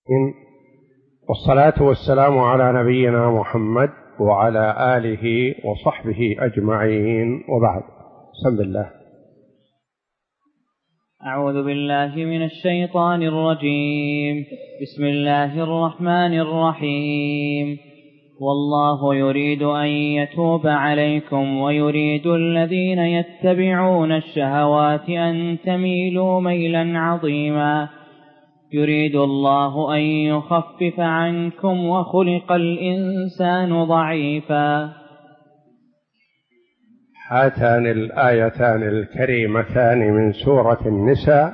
والصلاة والسلام على نبينا محمد وعلى آله وصحبه أجمعين، وبعد. بسم الله. أعوذ بالله من الشيطان الرجيم. بسم الله الرحمن الرحيم. والله يريد أن يتوب عليكم ويريد الذين يتبعون الشهوات أن تميلوا ميلا عظيما. يريد الله أن يخفف عنكم وخلق الإنسان ضعيفا. هاتان الآيتان الكريمتان من سورة النساء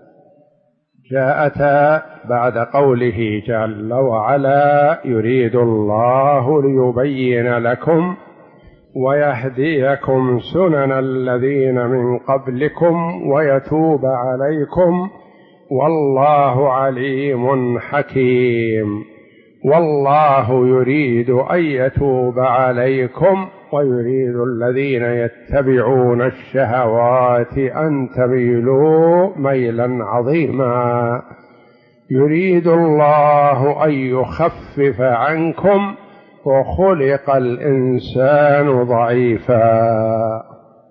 جاءتا بعد قوله جل وعلا: يريد الله ليبين لكم ويهديكم سنن الذين من قبلكم ويتوب عليكم والله عليم حكيم. والله يريد أن يتوب عليكم ويريد الذين يتبعون الشهوات أن تميلوا ميلا عظيما. يريد الله أن يخفف عنكم وخلق الإنسان ضعيفا.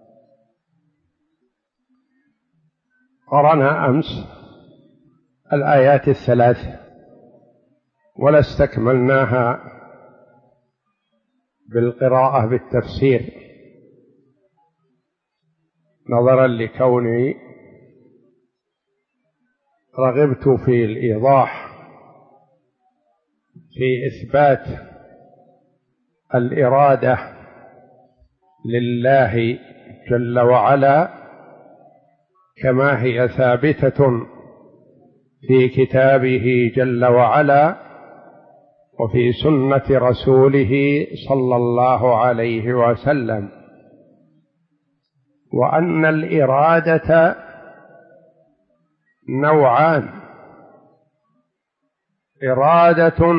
قرأنا أمس الآيات الثلاث ولا استكملناها بالقراءة بالتفسير نظرا لكوني رغبت في الإيضاح في إثبات الإرادة لله جل وعلا كما هي ثابتة في كتابه جل وعلا وفي سنة رسوله صلى الله عليه وسلم، وأن الإرادة نوعان: إرادة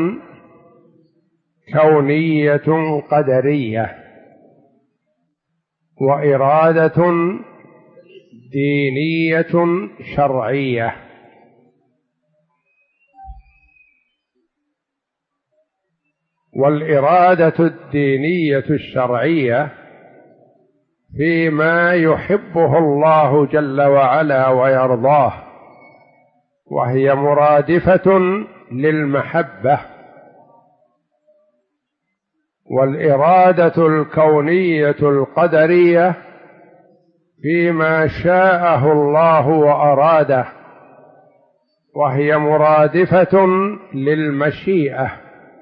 كونية قدرية، وإرادة دينية شرعية. والإرادة الدينية الشرعية فيما يحبه الله جل وعلا ويرضاه، وهي مرادفة للمحبة. والإرادة الكونية القدرية فيما شاءه الله وأراده، وهي مرادفة للمشيئة.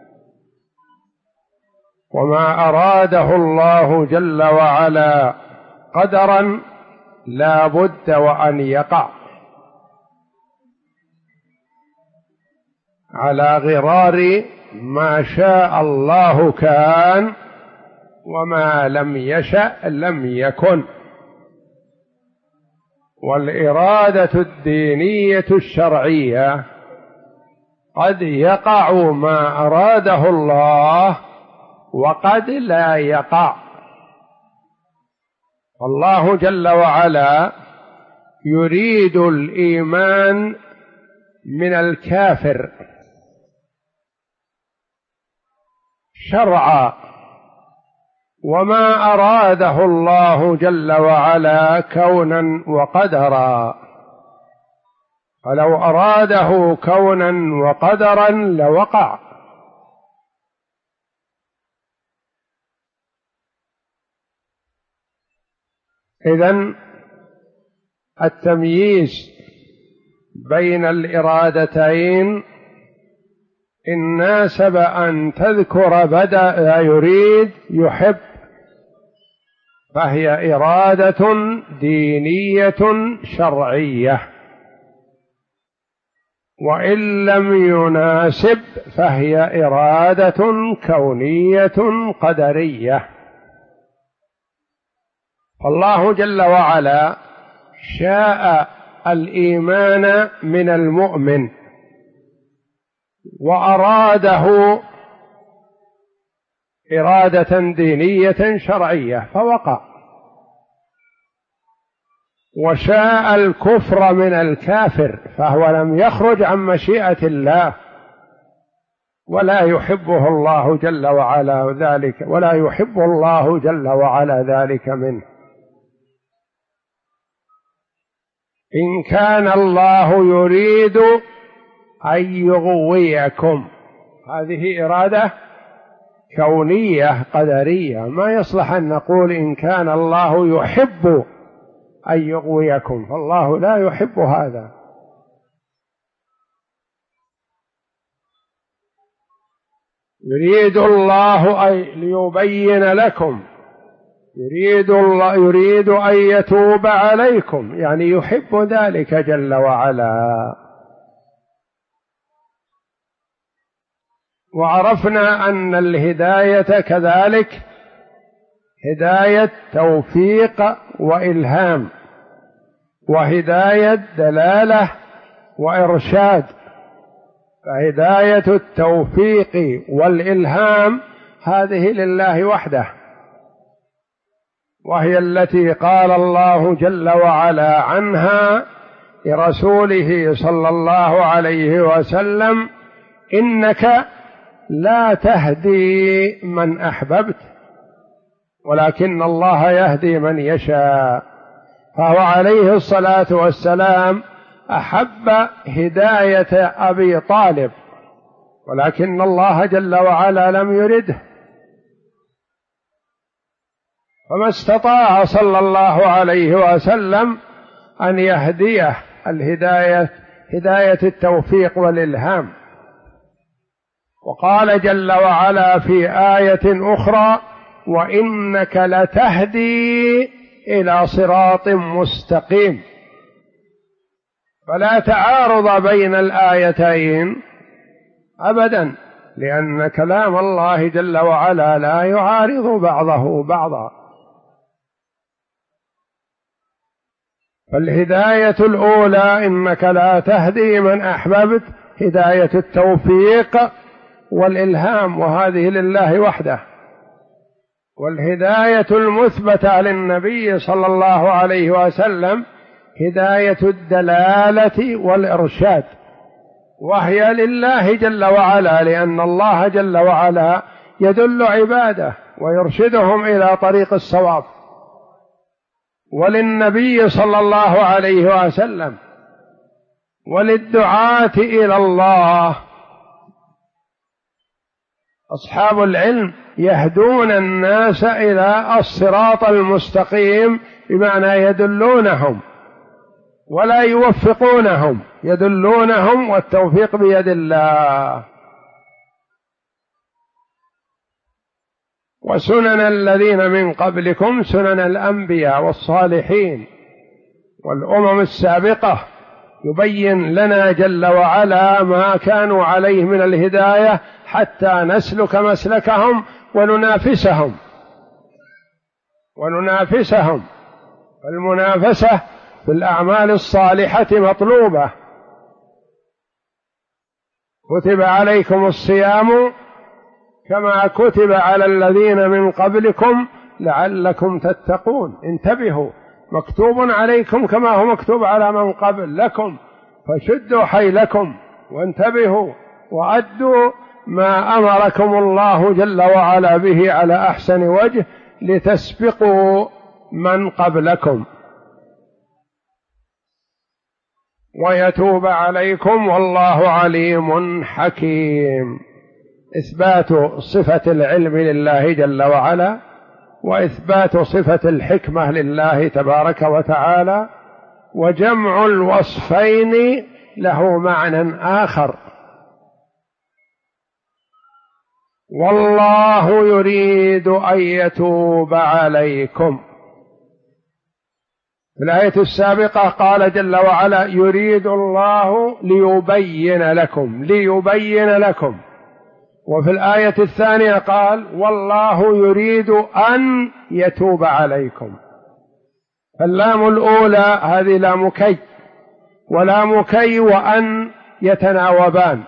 وما أراده الله جل وعلا قدرا لا بد وأن يقع على غرار ما شاء الله كان، وما لم يشأ لم يكن. والإرادة الدينية الشرعية قد يقع ما أراده الله وقد لا يقع. الله جل وعلا يريد الإيمان من الكافر شرعا، وما أراده الله جل وعلا كونا وقدرا. فلو أراده كونا وقدرا لوقع. إذن التمييز بين الإرادتين إن ناسب أن تذكر بدأ يريد يحب، فهي إرادة دينية شرعية، وإن لم يناسب فهي إرادة كونية قدرية. فالله جل وعلا شاء الإيمان من المؤمن وأراده إرادة دينية شرعية فوقع، وشاء الكفر من الكافر فهو لم يخرج عن مشيئة الله ولا يحبه الله جل وعلا ذلك، ولا يحب الله جل وعلا ذلك منه. إن كان الله يريد أن يغويكم، هذه إرادة كونية قدرية، ما يصلح أن نقول إن كان الله يحب أن يغويكم، فالله لا يحب هذا. يريد الله أن ليبين لكم، يريد أن يتوب عليكم، يعني يحب ذلك جل وعلا. وعرفنا أن الهداية كذلك هداية توفيق وإلهام، وهداية دلالة وإرشاد. فهداية التوفيق والإلهام هذه لله وحده، وهي التي قال الله جل وعلا عنها لرسوله صلى الله عليه وسلم: إنك لا تهدي من أحببت ولكن الله يهدي من يشاء. فهو عليه الصلاة والسلام أحب هداية أبي طالب، ولكن الله جل وعلا لم يرده، فما استطاع صلى الله عليه وسلم أن يهديه هداية التوفيق والإلهام. وقال جل وعلا في آية أخرى: وإنك لتهدي إلى صراط مستقيم. فلا تعارض بين الآيتين أبدا، لأن كلام الله جل وعلا لا يعارض بعضه بعضا. فالهداية الأولى إنك لا تهدي من أحببت، هداية التوفيق والإلهام، وهذه لله وحده. والهداية المثبتة للنبي صلى الله عليه وسلم هداية الدلالة والإرشاد، وهي لله جل وعلا، لأن الله جل وعلا يدل عباده ويرشدهم إلى طريق الصواب. وللنبي صلى الله عليه وسلم وللدعاة إلى الله. أصحاب العلم يهدون الناس إلى الصراط المستقيم، بمعنى يدلونهم ولا يوفقونهم، يدلونهم، والتوفيق بيد الله. وسنن الذين من قبلكم سنن الأنبياء والصالحين والأمم السابقة، يبين لنا جل وعلا ما كانوا عليه من الهداية حتى نسلك مسلكهم وننافسهم. فالمنافسة في الأعمال الصالحة مطلوبة. كتب عليكم الصيام كما كتب على الذين من قبلكم لعلكم تتقون. انتبهوا، مكتوب عليكم كما هو مكتوب على من قبل لكم، فشدوا حيلكم وانتبهوا وأدوا ما أمركم الله جل وعلا به على أحسن وجه لتسبقوا من قبلكم ويتوب عليكم والله عليم حكيم. إثبات صفة العلم لله جل وعلا، وإثبات صفة الحكمة لله تبارك وتعالى، وجمع الوصفين له معنى آخر. والله يريد أن يتوب عليكم. في الآية السابقة قال جل وعلا: يريد الله ليبين لكم. وفي الآية الثانية قال: والله يريد أن يتوب عليكم. فاللام الأولى هذه لام كي، ولام كي وأن يتناوبان،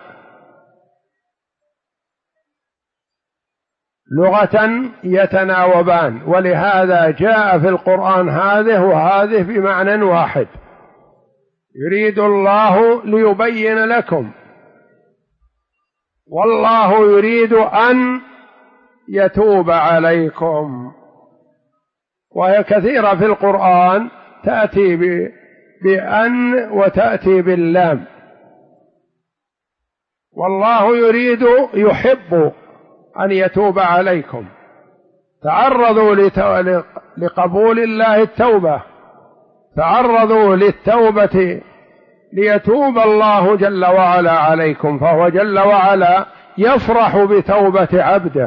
لغة يتناوبان، ولهذا جاء في القرآن هذه وهذه بمعنى واحد. يريد الله ليبين لكم، والله يريد أن يتوب عليكم. وهي كثيرة في القرآن تأتي بأن وتأتي باللام. والله يريد يحب أن يتوب عليكم. تعرضوا لقبول الله التوبة، تعرضوا للتوبة ليتوب الله جل وعلا عليكم، فهو جل وعلا يفرح بتوبة عبده،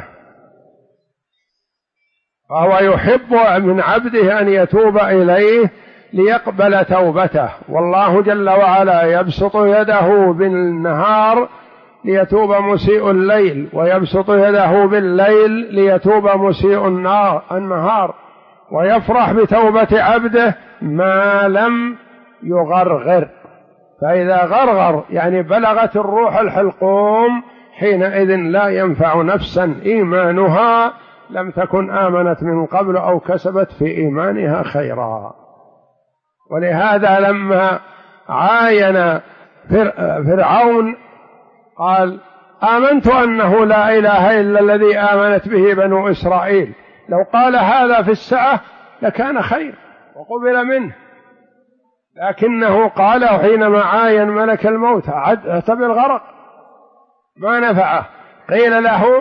فهو يحب من عبده أن يتوب إليه ليقبل توبته. والله جل وعلا يبسط يده بالنهار ليتوب مسيء الليل، ويبسط يده بالليل ليتوب مسيء النهار، ويفرح بتوبة عبده ما لم يغرغر. فإذا غرغر يعني بلغت الروح الحلقوم، حينئذ لا ينفع نفسا إيمانها لم تكن آمنت من قبل أو كسبت في إيمانها خيرا. ولهذا لما عاين فرعون قال آمنت أنه لا إله إلا الذي آمنت به بنو إسرائيل، لو قال هذا في الساعة لكان خير وقبل منه، لكنه قاله حينما عاين ملك الموت اعتبر الغرق ما نفعه. قيل له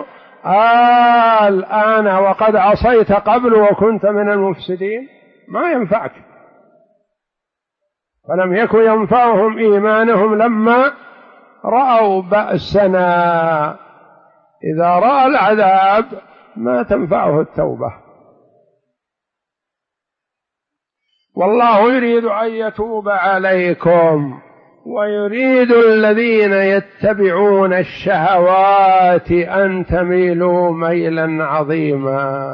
الآن وقد عصيت قبل وكنت من المفسدين، ما ينفعك. فلم يكن ينفعهم إيمانهم لما رأوا بأسنا، إذا رأى العذاب ما تنفعه التوبة. والله يريد أن يتوب عليكم ويريد الذين يتبعون الشهوات أن تميلوا ميلا عظيما.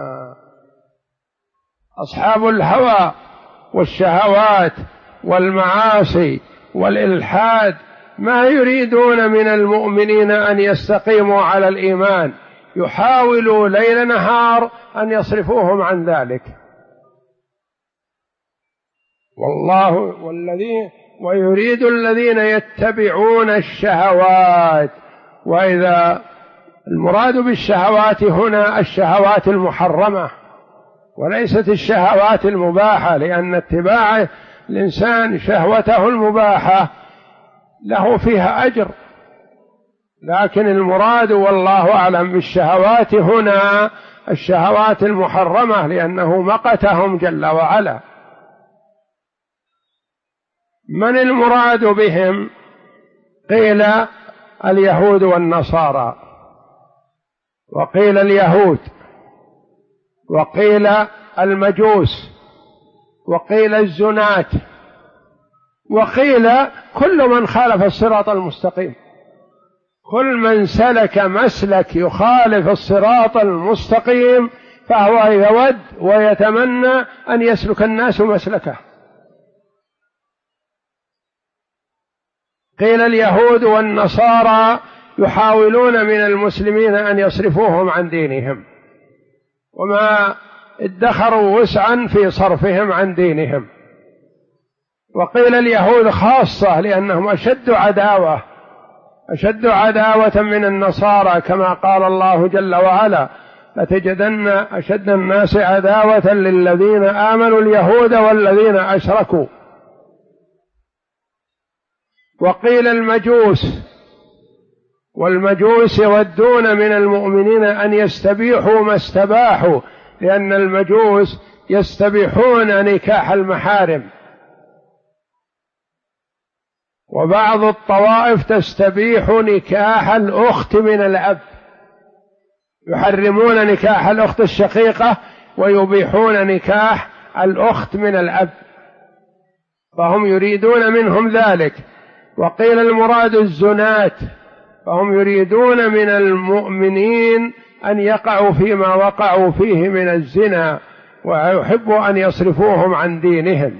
أصحاب الهوى والشهوات والمعاصي والإلحاد ما يريدون من المؤمنين أن يستقيموا على الإيمان، يحاولوا ليل نهار أن يصرفوهم عن ذلك. ويريد الذين يتبعون الشهوات. وإذا المراد بالشهوات هنا الشهوات المحرمة وليست الشهوات المباحة، لأن اتباع الإنسان شهوته المباحة له فيها أجر، لكن المراد والله أعلم بالشهوات هنا الشهوات المحرمة، لأنه مقتهم جل وعلا. من المراد بهم؟ قيل اليهود والنصارى، وقيل اليهود، وقيل المجوس، وقيل الزنات، وقيل كل من خالف الصراط المستقيم. كل من سلك مسلك يخالف الصراط المستقيم فهو يود ويتمنى أن يسلك الناس مسلكه. قيل اليهود والنصارى يحاولون من المسلمين أن يصرفوهم عن دينهم، وما ادخروا وسعا في صرفهم عن دينهم. وقيل اليهود خاصة لأنهم أشد عداوة من النصارى، كما قال الله جل وعلا لتجدن أشد الناس عداوة للذين آمنوا اليهود والذين أشركوا. وقيل المجوس، والمجوس يودون من المؤمنين أن يستبيحوا ما استباحوا، لأن المجوس يستبيحون نكاح المحارم. وبعض الطوائف تستبيح نكاح الأخت من الأب، يحرمون نكاح الأخت الشقيقة ويبيحون نكاح الأخت من الأب، فهم يريدون منهم ذلك. وقيل المراد الزنات، فهم يريدون من المؤمنين أن يقعوا فيما وقعوا فيه من الزنا، ويحبوا أن يصرفوهم عن دينهم.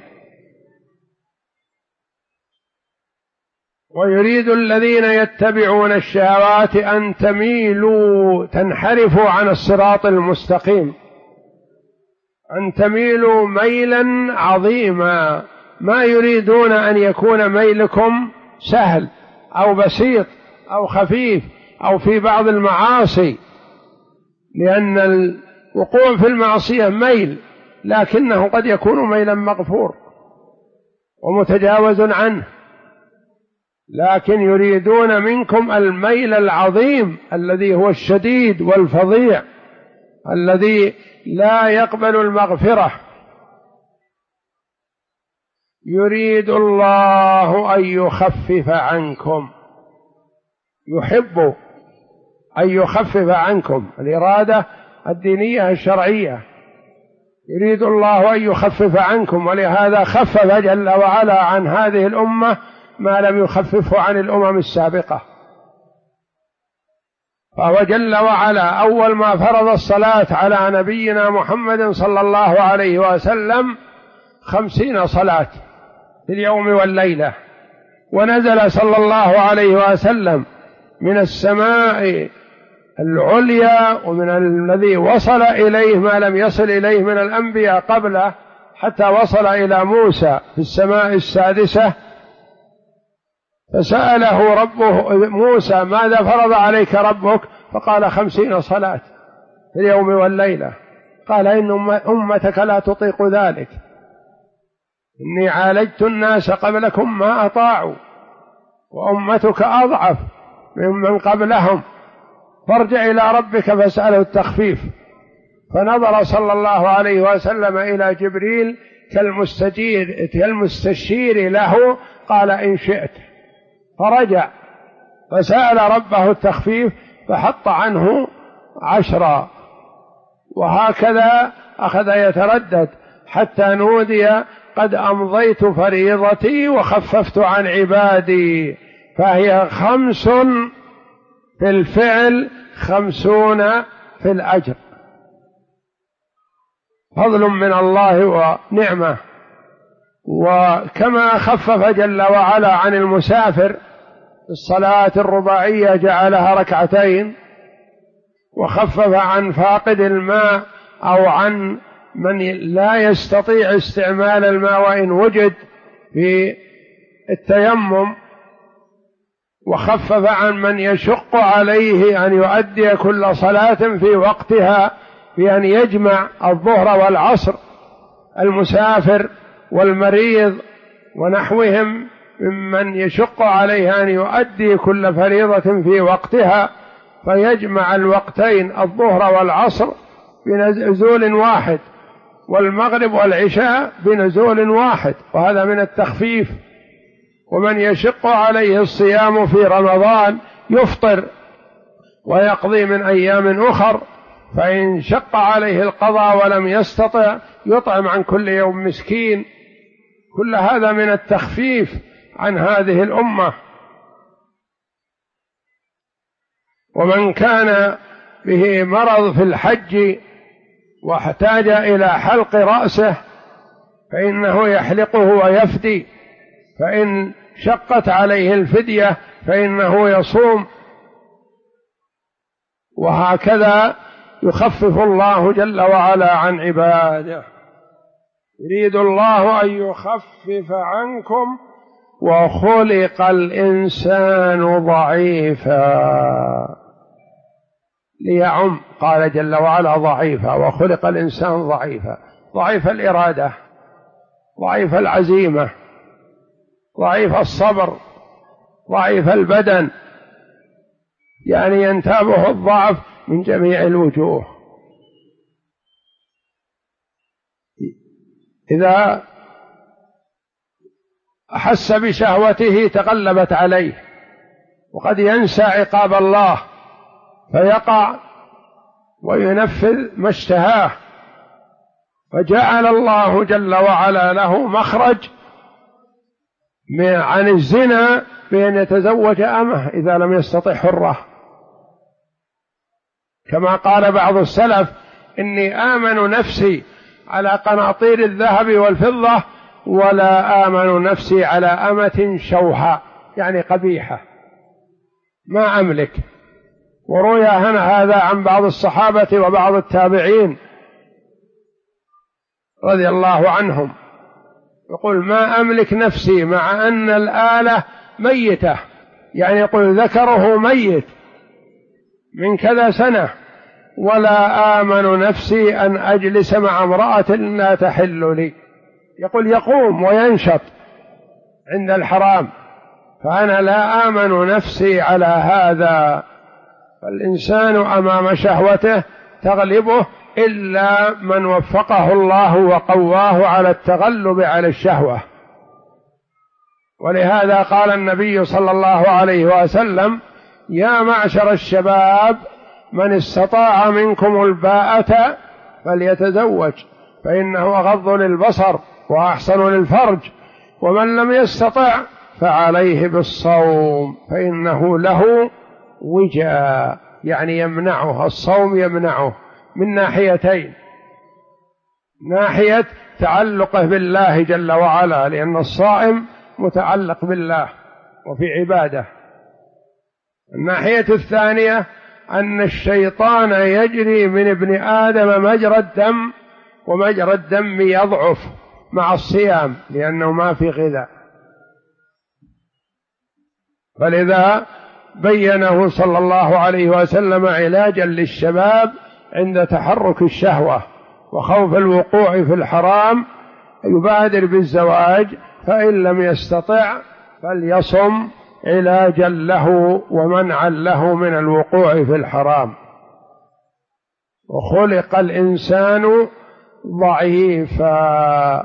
ويريد الذين يتبعون الشهوات أن تميلوا، تنحرفوا عن الصراط المستقيم، أن تميلوا ميلا عظيما. ما يريدون أن يكون ميلكم سهل أو بسيط أو خفيف أو في بعض المعاصي، لأن الوقوع في المعصية ميل، لكنه قد يكون ميلا مغفور ومتجاوز عنه، لكن يريدون منكم الميل العظيم الذي هو الشديد والفظيع الذي لا يقبل المغفرة. يريد الله أن يخفف عنكم، يحب أن يخفف عنكم، الإرادة الدينية الشرعية، يريد الله أن يخفف عنكم، ولهذا خفف جل وعلا عن هذه الأمة ما لم يخففه عن الأمم السابقة. فهو جل وعلا أول ما فرض الصلاة على نبينا محمد صلى الله عليه وسلم 50 صلاة في اليوم والليلة، ونزل صلى الله عليه وسلم من السماء العليا ومن الذي وصل إليه ما لم يصل إليه من الأنبياء قبله، حتى وصل إلى موسى في السماء السادسة، فسأله ربه موسى ماذا فرض عليك ربك؟ فقال 50 صلاة في اليوم والليلة. قال إن أمتك لا تطيق ذلك، إني عالجت الناس قبلكم ما أطاعوا، وأمتك أضعف ممن قبلهم، فارجع إلى ربك فاسأله التخفيف. فنظر صلى الله عليه وسلم إلى جبريل كالمستشير له، قال إن شئت، فرجع فسأل ربه التخفيف فحط عنه 10، وهكذا أخذ يتردد حتى نودي قد أمضيت فريضتي وخففت عن عبادي. فهي 5 في الفعل 50 في الأجر، فضل من الله ونعمة. وكما خفف جل وعلا عن المسافر الصلاة الرباعية جعلها 2 ركعتين، وخفف عن فاقد الماء أو عن من لا يستطيع استعمال الماء وإن وجد في التيمم، وخفف عن من يشق عليه أن يؤدي كل صلاة في وقتها بأن يجمع الظهر والعصر، المسافر والمريض ونحوهم ممن يشق عليه أن يؤدي كل فريضة في وقتها، فيجمع الوقتين الظهر والعصر بنزول واحد، والمغرب والعشاء بنزول واحد، وهذا من التخفيف. ومن يشق عليه الصيام في رمضان يفطر ويقضي من أيام أخر، فإن شق عليه القضاء ولم يستطع يطعم عن كل يوم مسكين. كل هذا من التخفيف عن هذه الأمة. ومن كان به مرض في الحج واحتاج إلى حلق رأسه فإنه يحلقه ويفدي، فإن شقت عليه الفدية فإنه يصوم، وهكذا يخفف الله جل وعلا عن عباده. يريد الله أن يخفف عنكم وخلق الإنسان ضعيفا ليعم، قال جل وعلا ضعيفا، وخلق الإنسان ضعيفا، ضعيف الإرادة، ضعيف العزيمة، ضعيف الصبر، ضعيف البدن، يعني ينتابه الضعف من جميع الوجوه. إذا أحس بشهوته تغلبت عليه، وقد ينسى عقاب الله فيقع وينفذ ما اشتهاه، فجعل الله جل وعلا له مخرج عن الزنا بأن يتزوج أمه إذا لم يستطع حرة، كما قال بعض السلف: إني آمن نفسي على قناطير الذهب والفضة ولا آمن نفسي على أمة شوهاء، يعني قبيحة ما أملك. وروي هذا عن بعض الصحابة وبعض التابعين رضي الله عنهم، يقول: ما أملك نفسي مع أن الآلة ميتة، يعني يقول ذكره ميت من كذا سنة، ولا آمن نفسي أن أجلس مع امرأة لا تحل لي. يقوم وينشط عند الحرام، فأنا لا آمن نفسي على هذا. فالإنسان أمام شهوته تغلبه إلا من وفقه الله وقواه على التغلب على الشهوة. ولهذا قال النبي صلى الله عليه وسلم: يا معشر الشباب من استطاع منكم الباءة فليتزوج فإنه أغض للبصر وأحسن للفرج، ومن لم يستطع فعليه بالصوم فإنه له وجاء، يعني يمنعه الصوم، يمنعه من ناحيتين: ناحية تعلقه بالله جل وعلا، لأن الصائم متعلق بالله وفي عباده. الناحية الثانية أن الشيطان يجري من ابن آدم مجرى الدم، ومجرى الدم يضعف مع الصيام لأنه ما في غذاء. فلذا بينه صلى الله عليه وسلم علاجا للشباب عند تحرك الشهوة وخوف الوقوع في الحرام: يبادر بالزواج، فإن لم يستطع فليصم علاجا له ومنعا له من الوقوع في الحرام. وخلق الإنسان ضعيفا.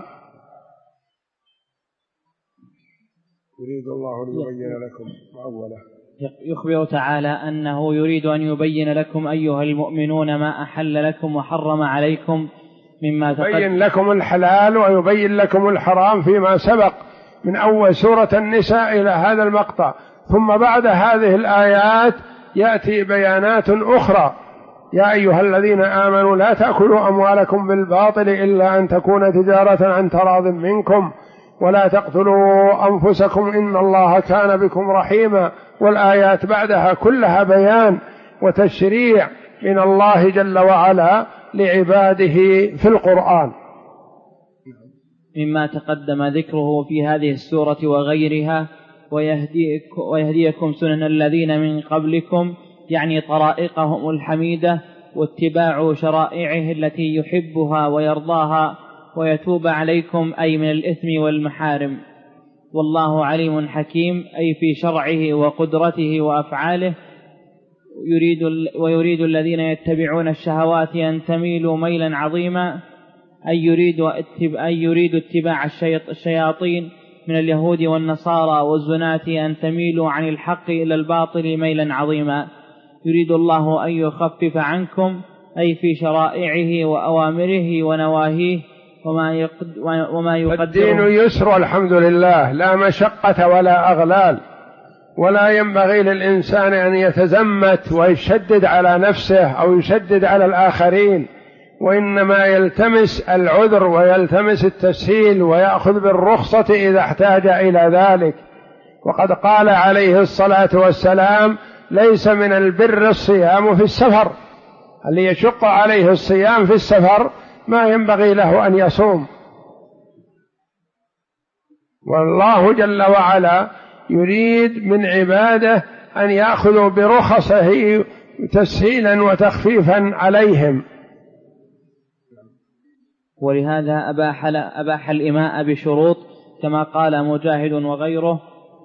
يريد الله أن يبين لكم أولا. يخبر تعالى أنه يريد أن يبين لكم أيها المؤمنون ما أحل لكم وحرم عليكم مما يبين لكم الحلال ويبين لكم الحرام فيما سبق من أول سورة النساء إلى هذا المقطع. ثم بعد هذه الآيات يأتي بيانات أخرى: يا أيها الذين آمنوا لا تأكلوا أموالكم بالباطل إلا أن تكون تجارة عن تراض منكم ولا تقتلوا أنفسكم إن الله كان بكم رحيما. والآيات بعدها كلها بيان وتشريع من الله جل وعلا لعباده في القرآن. مما تقدم ذكره في هذه السورة وغيرها: ويهديكم سنن الذين من قبلكم، يعني طرائقهم الحميدة، واتباع شرائعه التي يحبها ويرضاها، ويتوب عليكم أي من الإثم والمحارم. والله عليم حكيم، أي في شرعه وقدرته وأفعاله. ويريد الذين يتبعون الشهوات أن تميلوا ميلا عظيما، أي يريد اتباع الشياطين من اليهود والنصارى والزناة أن تميلوا عن الحق إلى الباطل ميلا عظيما. يريد الله أن يخفف عنكم، أي في شرائعه وأوامره ونواهيه وما يقدره. الدين يسر الحمد لله، لا مشقة ولا أغلال، ولا ينبغي للإنسان أن يتزمت ويشدد على نفسه أو يشدد على الآخرين، وإنما يلتمس العذر ويلتمس التسهيل ويأخذ بالرخصة إذا احتاج إلى ذلك. وقد قال عليه الصلاة والسلام: ليس من البر الصيام في السفر. اللي يشق عليه الصيام في السفر ما ينبغي له أن يصوم. والله جل وعلا يريد من عباده أن يأخذوا برخصه تسهيلا وتخفيفا عليهم. ولهذا أباح الإماء بشروط كما قال مجاهد وغيره.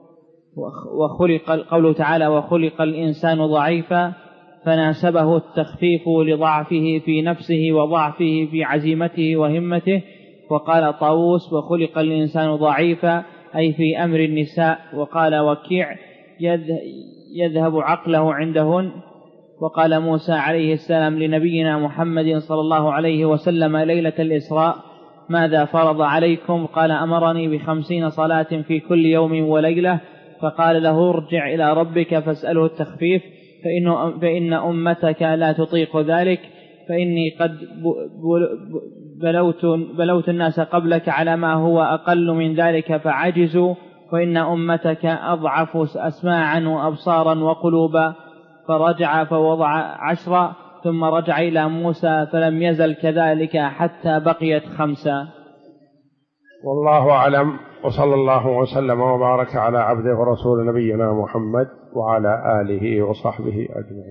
وخلق قوله تعالى: وخلق الإنسان ضعيفا، فناسبه التخفيف لضعفه في نفسه وضعفه في عزيمته وهمته. وقال طاووس: وخلق الإنسان ضعيفا، أي في أمر النساء. وقال وكيع: يذهب عقله عندهن. وقال موسى عليه السلام لنبينا محمد صلى الله عليه وسلم ليلة الإسراء: ماذا فرض عليكم؟ قال: أمرني ب50 صلاة في كل يوم وليلة. فقال له: ارجع إلى ربك فاسأله التخفيف، فإن أمتك لا تطيق ذلك، فإني قد بلوت الناس قبلك على ما هو أقل من ذلك فعجزوا، وإن أمتك أضعف أسماعا وأبصارا وقلوبا. فرجع فوضع 10، ثم رجع إلى موسى فلم يزل كذلك حتى بقيت 5. والله أعلم، وصلى الله وسلم وبارك على عبده ورسول نبينا محمد وعلى آله وصحبه أجمعين.